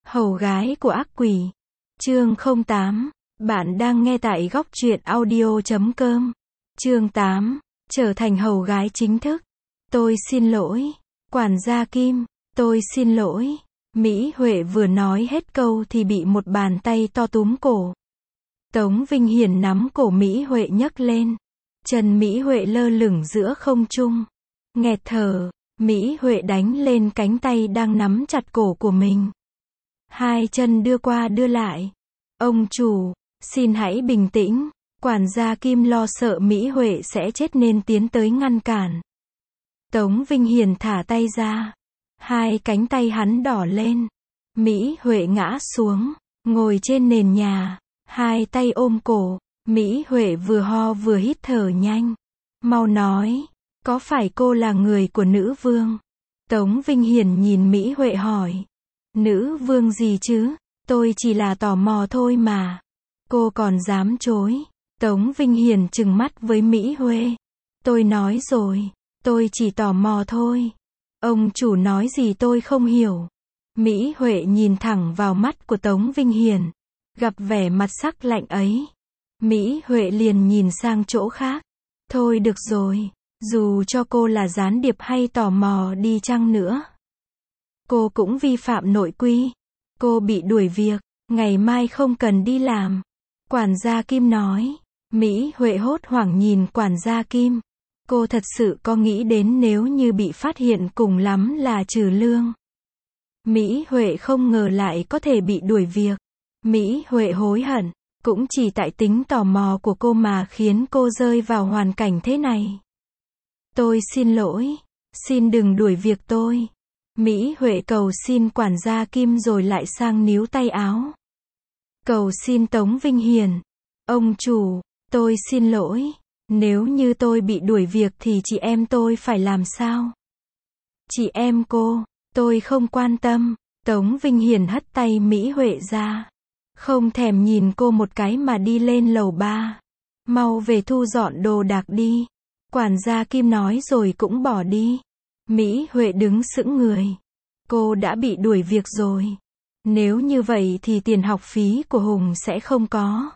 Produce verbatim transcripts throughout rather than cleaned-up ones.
Hầu gái của ác quỷ. Chương không tám. Bạn đang nghe tại góc truyện audio chấm com. Chương tám. Trở thành hầu gái chính thức. Tôi xin lỗi. Quản gia Kim, tôi xin lỗi. Mỹ Huệ vừa nói hết câu thì bị một bàn tay to túm cổ. Tống Vinh Hiển nắm cổ Mỹ Huệ nhấc lên. Chân Mỹ Huệ lơ lửng giữa không trung. Nghẹt thở, Mỹ Huệ đánh lên cánh tay đang nắm chặt cổ của mình. Hai chân đưa qua đưa lại. Ông chủ, xin hãy bình tĩnh. Quản gia Kim lo sợ Mỹ Huệ sẽ chết nên tiến tới ngăn cản. Tống Vinh Hiển thả tay ra. Hai cánh tay hắn đỏ lên. Mỹ Huệ ngã xuống, ngồi trên nền nhà, hai tay ôm cổ. Mỹ Huệ vừa ho vừa hít thở nhanh. Mau nói, có phải cô là người của nữ vương? Tống Vinh Hiển nhìn Mỹ Huệ hỏi. Nữ vương gì chứ? Tôi chỉ là tò mò thôi mà. Cô còn dám chối. Tống Vinh Hiển trừng mắt với Mỹ Huệ. Tôi nói rồi, tôi chỉ tò mò thôi. Ông chủ nói gì tôi không hiểu. Mỹ Huệ nhìn thẳng vào mắt của Tống Vinh Hiển. Gặp vẻ mặt sắc lạnh ấy, Mỹ Huệ liền nhìn sang chỗ khác. Thôi được rồi, dù cho cô là gián điệp hay tò mò đi chăng nữa, cô cũng vi phạm nội quy. Cô bị đuổi việc, ngày mai không cần đi làm. Quản gia Kim nói. Mỹ Huệ hốt hoảng nhìn quản gia Kim. Cô thật sự có nghĩ đến nếu như bị phát hiện cùng lắm là trừ lương. Mỹ Huệ không ngờ lại có thể bị đuổi việc. Mỹ Huệ hối hận, cũng chỉ tại tính tò mò của cô mà khiến cô rơi vào hoàn cảnh thế này. Tôi xin lỗi, xin đừng đuổi việc tôi. Mỹ Huệ cầu xin quản gia Kim rồi lại sang níu tay áo. Cầu xin Tống Vinh Hiển. Ông chủ, tôi xin lỗi. Nếu như tôi bị đuổi việc thì chị em tôi phải làm sao? Chị em cô, tôi không quan tâm. Tống Vinh Hiển hất tay Mỹ Huệ ra. Không thèm nhìn cô một cái mà đi lên lầu ba. Mau về thu dọn đồ đạc đi. Quản gia Kim nói rồi cũng bỏ đi. Mỹ Huệ đứng sững người. Cô đã bị đuổi việc rồi. Nếu như vậy thì tiền học phí của Hùng sẽ không có.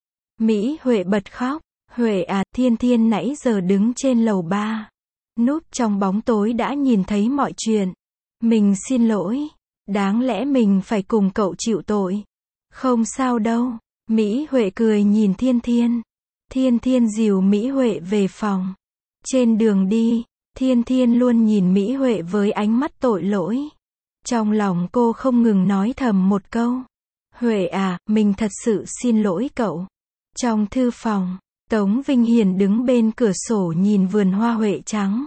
Mỹ Huệ bật khóc. Huệ à, Thiên Thiên nãy giờ đứng trên lầu ba. Núp trong bóng tối đã nhìn thấy mọi chuyện. Mình xin lỗi. Đáng lẽ mình phải cùng cậu chịu tội. Không sao đâu. Mỹ Huệ cười nhìn Thiên Thiên. Thiên Thiên dìu Mỹ Huệ về phòng. Trên đường đi, Thiên Thiên luôn nhìn Mỹ Huệ với ánh mắt tội lỗi. Trong lòng cô không ngừng nói thầm một câu. Huệ à, mình thật sự xin lỗi cậu. Trong thư phòng, Tống Vinh Hiển đứng bên cửa sổ nhìn vườn hoa huệ trắng.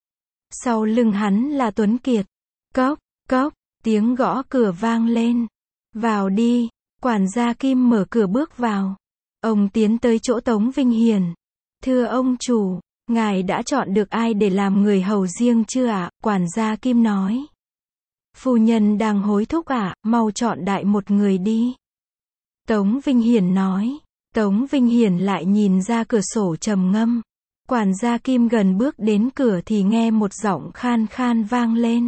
Sau lưng hắn là Tuấn Kiệt. Cốc, cốc, tiếng gõ cửa vang lên. Vào đi. Quản gia Kim mở cửa bước vào. Ông tiến tới chỗ Tống Vinh Hiển. Thưa ông chủ, ngài đã chọn được ai để làm người hầu riêng chưa ạ? Quản gia Kim nói. Phu nhân đang hối thúc ạ, mau chọn đại một người đi. Tống Vinh Hiển nói. Tống Vinh Hiển lại nhìn ra cửa sổ trầm ngâm. Quản gia Kim gần bước đến cửa thì nghe một giọng khan khan vang lên.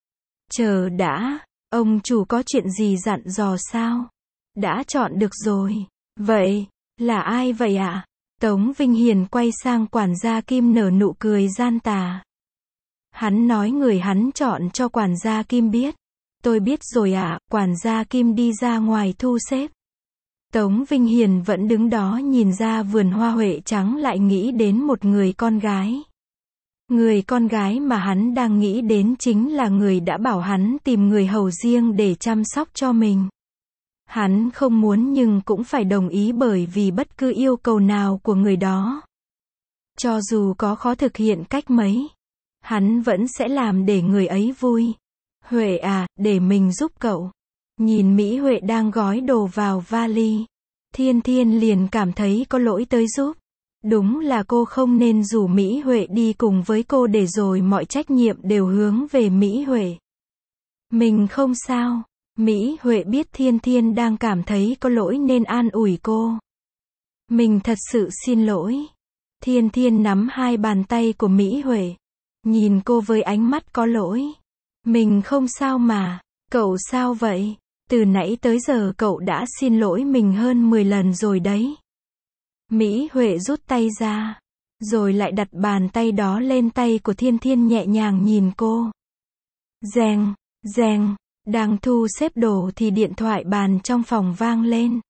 Chờ đã, ông chủ có chuyện gì dặn dò sao? Đã chọn được rồi. Vậy, là ai vậy ạ? Tống Vinh Hiển quay sang quản gia Kim nở nụ cười gian tà. Hắn nói người hắn chọn cho quản gia Kim biết. Tôi biết rồi ạ, quản gia Kim đi ra ngoài thu xếp. Tống Vinh Hiển vẫn đứng đó nhìn ra vườn hoa huệ trắng lại nghĩ đến một người con gái. Người con gái mà hắn đang nghĩ đến chính là người đã bảo hắn tìm người hầu riêng để chăm sóc cho mình. Hắn không muốn nhưng cũng phải đồng ý bởi vì bất cứ yêu cầu nào của người đó, cho dù có khó thực hiện cách mấy, hắn vẫn sẽ làm để người ấy vui. Huệ à, để mình giúp cậu. Nhìn Mỹ Huệ đang gói đồ vào vali, Thiên Thiên liền cảm thấy có lỗi tới giúp. Đúng là cô không nên rủ Mỹ Huệ đi cùng với cô để rồi mọi trách nhiệm đều hướng về Mỹ Huệ. Mình không sao. Mỹ Huệ biết Thiên Thiên đang cảm thấy có lỗi nên an ủi cô. Mình thật sự xin lỗi. Thiên Thiên nắm hai bàn tay của Mỹ Huệ. Nhìn cô với ánh mắt có lỗi. Mình không sao mà. Cậu sao vậy? Từ nãy tới giờ cậu đã xin lỗi mình hơn mười lần rồi đấy. Mỹ Huệ rút tay ra, rồi lại đặt bàn tay đó lên tay của Thiên Thiên nhẹ nhàng nhìn cô. Reng, reng, đang thu xếp đồ thì điện thoại bàn trong phòng vang lên.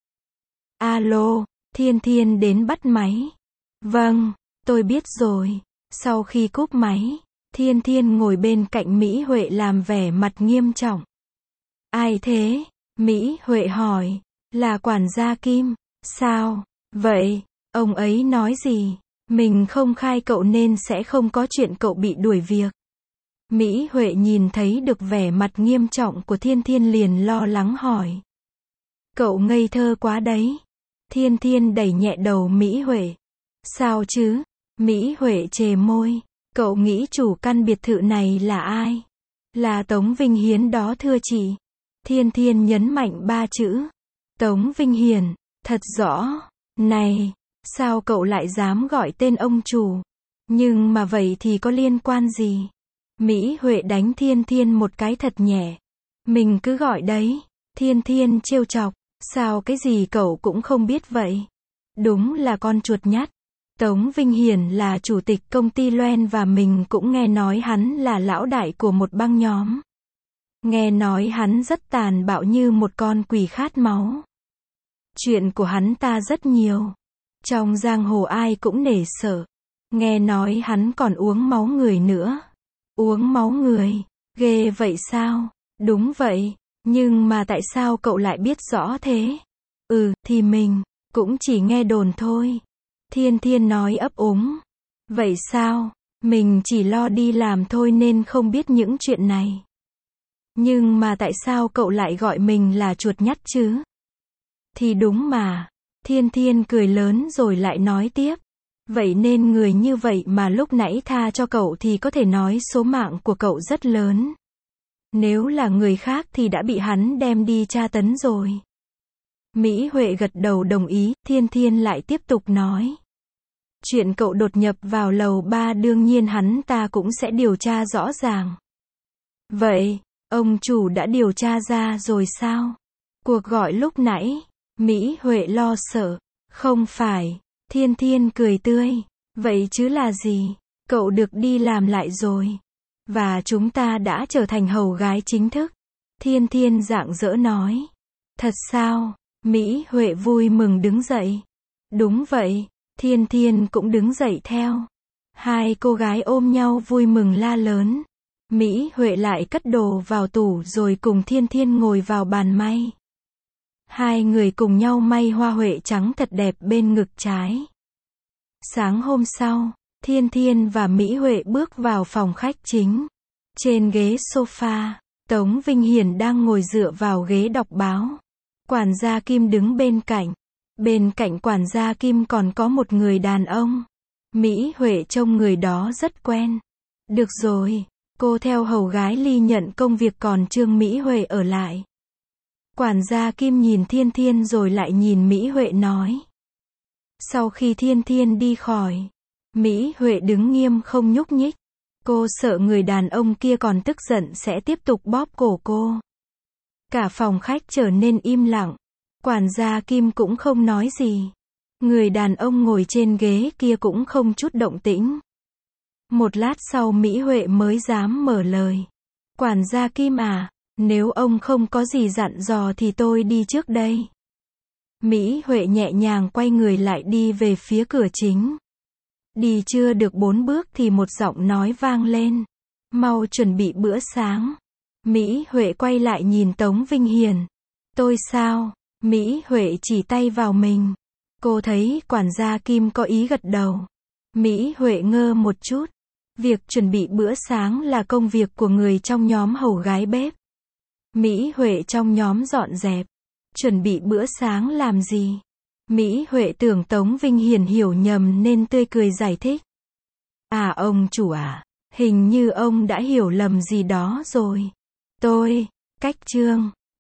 Alo, Thiên Thiên đến bắt máy. Vâng, tôi biết rồi. Sau khi cúp máy, Thiên Thiên ngồi bên cạnh Mỹ Huệ làm vẻ mặt nghiêm trọng. Ai thế? Mỹ Huệ hỏi. Là quản gia Kim. Sao? Vậy, ông ấy nói gì? Mình không khai cậu nên sẽ không có chuyện cậu bị đuổi việc. Mỹ Huệ nhìn thấy được vẻ mặt nghiêm trọng của Thiên Thiên liền lo lắng hỏi. Cậu ngây thơ quá đấy. Thiên Thiên đẩy nhẹ đầu Mỹ Huệ. Sao chứ? Mỹ Huệ chề môi. Cậu nghĩ chủ căn biệt thự này là ai? Là Tống Vinh Hiến đó thưa chị. Thiên Thiên nhấn mạnh ba chữ. Tống Vinh Hiển, thật rõ. Này, sao cậu lại dám gọi tên ông chủ? Nhưng mà vậy thì có liên quan gì? Mỹ Huệ đánh Thiên Thiên một cái thật nhẹ. Mình cứ gọi đấy. Thiên Thiên trêu chọc. Sao cái gì cậu cũng không biết vậy? Đúng là con chuột nhắt. Tống Vinh Hiển là chủ tịch công ty Loen và mình cũng nghe nói hắn là lão đại của một băng nhóm. Nghe nói hắn rất tàn bạo như một con quỷ khát máu. Chuyện của hắn ta rất nhiều. Trong giang hồ ai cũng nể sợ. Nghe nói hắn còn uống máu người nữa. Uống máu người? Ghê vậy sao? Đúng vậy. Nhưng mà tại sao cậu lại biết rõ thế? Ừ, thì mình cũng chỉ nghe đồn thôi. Thiên Thiên nói ấp úng. Vậy sao? Mình chỉ lo đi làm thôi nên không biết những chuyện này. Nhưng mà tại sao cậu lại gọi mình là chuột nhắt chứ? Thì đúng mà. Thiên Thiên cười lớn rồi lại nói tiếp. Vậy nên người như vậy mà lúc nãy tha cho cậu thì có thể nói số mạng của cậu rất lớn. Nếu là người khác thì đã bị hắn đem đi tra tấn rồi. Mỹ Huệ gật đầu đồng ý, Thiên Thiên lại tiếp tục nói. Chuyện cậu đột nhập vào lầu ba đương nhiên hắn ta cũng sẽ điều tra rõ ràng. Vậy, ông chủ đã điều tra ra rồi sao? Cuộc gọi lúc nãy, Mỹ Huệ lo sợ. Không phải, Thiên Thiên cười tươi. Vậy chứ là gì? Cậu được đi làm lại rồi. Và chúng ta đã trở thành hầu gái chính thức. Thiên Thiên rạng rỡ nói. Thật sao? Mỹ Huệ vui mừng đứng dậy. Đúng vậy. Thiên Thiên cũng đứng dậy theo. Hai cô gái ôm nhau vui mừng la lớn. Mỹ Huệ lại cất đồ vào tủ rồi cùng Thiên Thiên ngồi vào bàn may. Hai người cùng nhau may hoa huệ trắng thật đẹp bên ngực trái. Sáng hôm sau, Thiên Thiên và Mỹ Huệ bước vào phòng khách chính. Trên ghế sofa, Tống Vinh Hiển đang ngồi dựa vào ghế đọc báo. Quản gia Kim đứng bên cạnh. Bên cạnh quản gia Kim còn có một người đàn ông. Mỹ Huệ trông người đó rất quen. Được rồi, cô theo hầu gái Ly nhận công việc còn Trương Mỹ Huệ ở lại. Quản gia Kim nhìn Thiên Thiên rồi lại nhìn Mỹ Huệ nói. Sau khi Thiên Thiên đi khỏi, Mỹ Huệ đứng nghiêm không nhúc nhích. Cô sợ người đàn ông kia còn tức giận sẽ tiếp tục bóp cổ cô. Cả phòng khách trở nên im lặng. Quản gia Kim cũng không nói gì. Người đàn ông ngồi trên ghế kia cũng không chút động tĩnh. Một lát sau Mỹ Huệ mới dám mở lời. Quản gia Kim à, nếu ông không có gì dặn dò thì tôi đi trước đây. Mỹ Huệ nhẹ nhàng quay người lại đi về phía cửa chính. Đi chưa được bốn bước thì một giọng nói vang lên. Mau chuẩn bị bữa sáng. Mỹ Huệ quay lại nhìn Tống Vinh Hiển. Tôi sao? Mỹ Huệ chỉ tay vào mình. Cô thấy quản gia Kim có ý gật đầu. Mỹ Huệ ngơ một chút. Việc chuẩn bị bữa sáng là công việc của người trong nhóm hầu gái bếp. Mỹ Huệ trong nhóm dọn dẹp. Chuẩn bị bữa sáng làm gì? Mỹ Huệ tưởng Tống Vinh Hiển hiểu nhầm nên tươi cười giải thích. À ông chủ à, hình như ông đã hiểu lầm gì đó rồi. Tôi, cách Trương.